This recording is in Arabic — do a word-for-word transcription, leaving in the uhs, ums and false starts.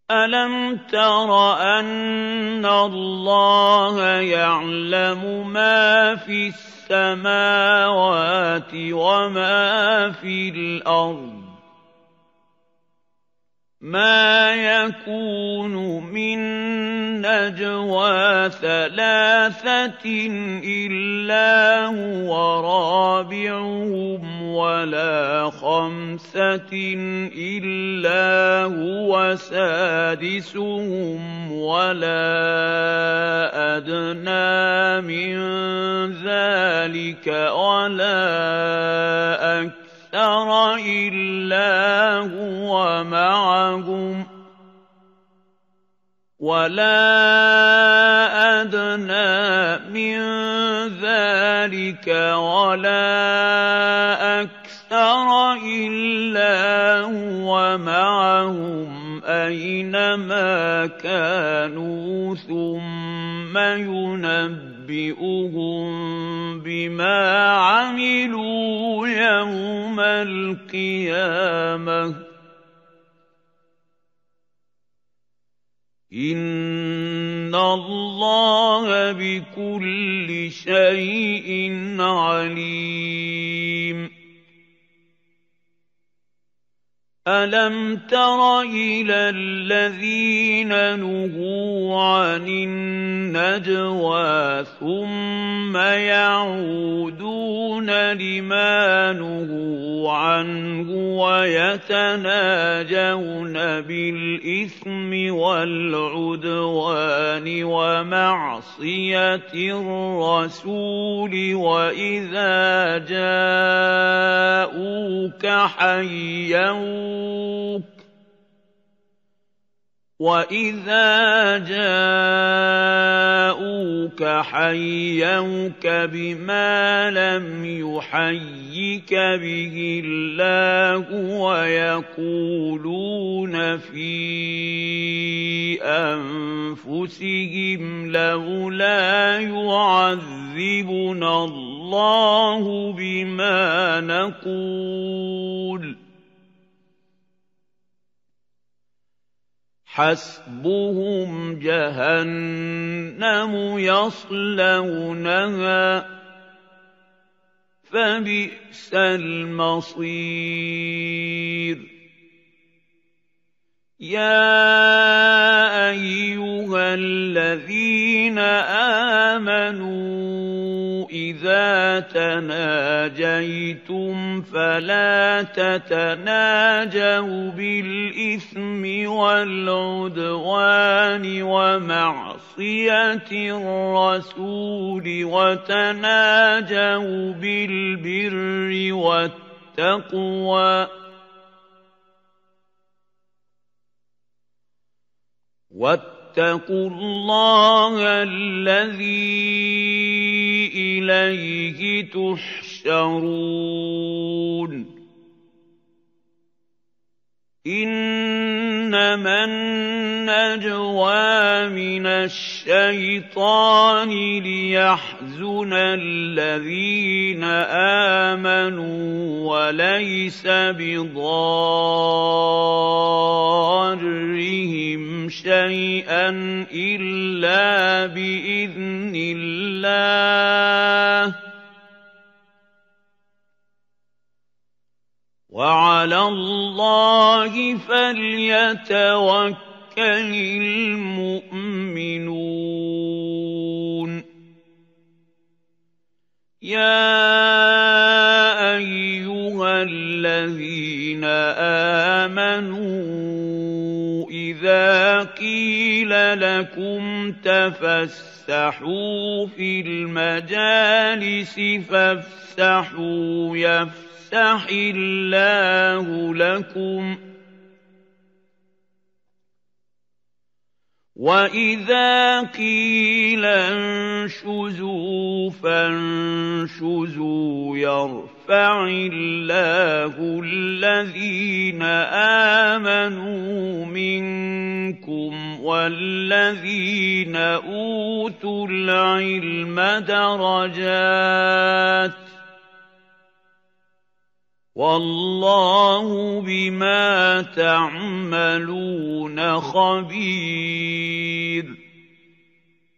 أَلَمْ تَرَ أَنَّ اللَّهَ يَعْلَمُ مَا فِي السَّمَاوَاتِ وَمَا فِي الْأَرْضِ ۖ مَا يَكُونُ مِن نَّجْوَىٰ ثَلَاثَةٍ إِلَّا هُوَ رَابِعُهُمْ وَلَا خَمْسَةٍ إِلَّا هُوَ سَادِسُهُمْ وَلَا أَدْنَىٰ مِن ذَٰلِكَ وَلَا أَكْثَرَ إِلَّا هُوَ مَعَهُمْ وَلَا أَدْنَىٰ مِن ذَٰلِكَ وَلَا أَكْثَرَ إِلَّا هُوَ مَعَهُمْ أَيْنَمَا كَانُوا ثُمَّ يُنَبِّئُهُم بِمَا عَمِلُوا يَوْمَ الْقِيَامَةِ ۚ إِنَّ اللَّهَ بِكُلِّ شَيْءٍ عَلِيمٌ أَلَمْ تَرَ إِلَى الَّذِينَ نُهُوا عَنِ النَّجْوَىٰ ثُمَّ يَعُودُونَ لِمَا نُهُوا عَنْهُ وَيَتَنَاجَوْنَ بِالْإِثْمِ وَالْعُدْوَانِ وَمَعْصِيَتِ الرَّسُولِ وَإِذَا جَاءُوكَ حَيَّوْكَ وَإِذَا جَاءُوكَ حَيَّوْكَ بِمَا لَمْ يُحَيِّكَ بِهِ اللَّهُ وَيَقُولُونَ فِي أَنفُسِهِمْ لَوْلَا يُعَذِّبُنَا اللَّهُ بِمَا نَقُولُ ۚ حَسْبُهُمْ جَهَنَّمُ يَصْلَوْنَهَا ۖ فَبِئْسَ الْمَصِيرُ يَا أَيُّهَا الَّذِينَ آمَنُوا إِذَا تَنَاجَيْتُمْ فَلَا تَتَنَاجَوْا بِالْإِثْمِ وَالْعُدْوَانِ وَمَعْصِيَتِ الرَّسُولِ وَتَنَاجَوْا بِالْبِرِّ وَالتَّقْوَىٰ وَاتَّقُوا اللَّهَ الَّذِي إِلَيْهِ تُحْشَرُونَ إِنَّمَا النَّجْوَىٰ مِنَ الشَّيْطَانِ لِيَحْزُنَ الَّذِينَ آمَنُوا وَلَيْسَ بِضَارِّهِمْ شَيْئًا إِلَّا بِإِذْنِ اللَّهِ ۚ وَعَلَى اللَّهِ فَلْيَتَوَكَّلِ الْمُؤْمِنُونَ يَا أَيُّهَا الَّذِينَ آمَنُوا إِذَا قِيلَ لَكُمْ تَفَسَّحُوا فِي الْمَجَالِسِ فَافْسَحُوا يَفْسَحِ اللَّهُ لَكُمْ ۖ وَإِذَا قِيلَ انشُزُوا فَانشُزُوا يَرْفَعِ اللَّهُ الَّذِينَ آمَنُوا مِنكُمْ وَالَّذِينَ أُوتُوا الْعِلْمَ دَرَجَاتٍ ۚ وَاللَّهُ بِمَا تَعْمَلُونَ خَبِيرٌ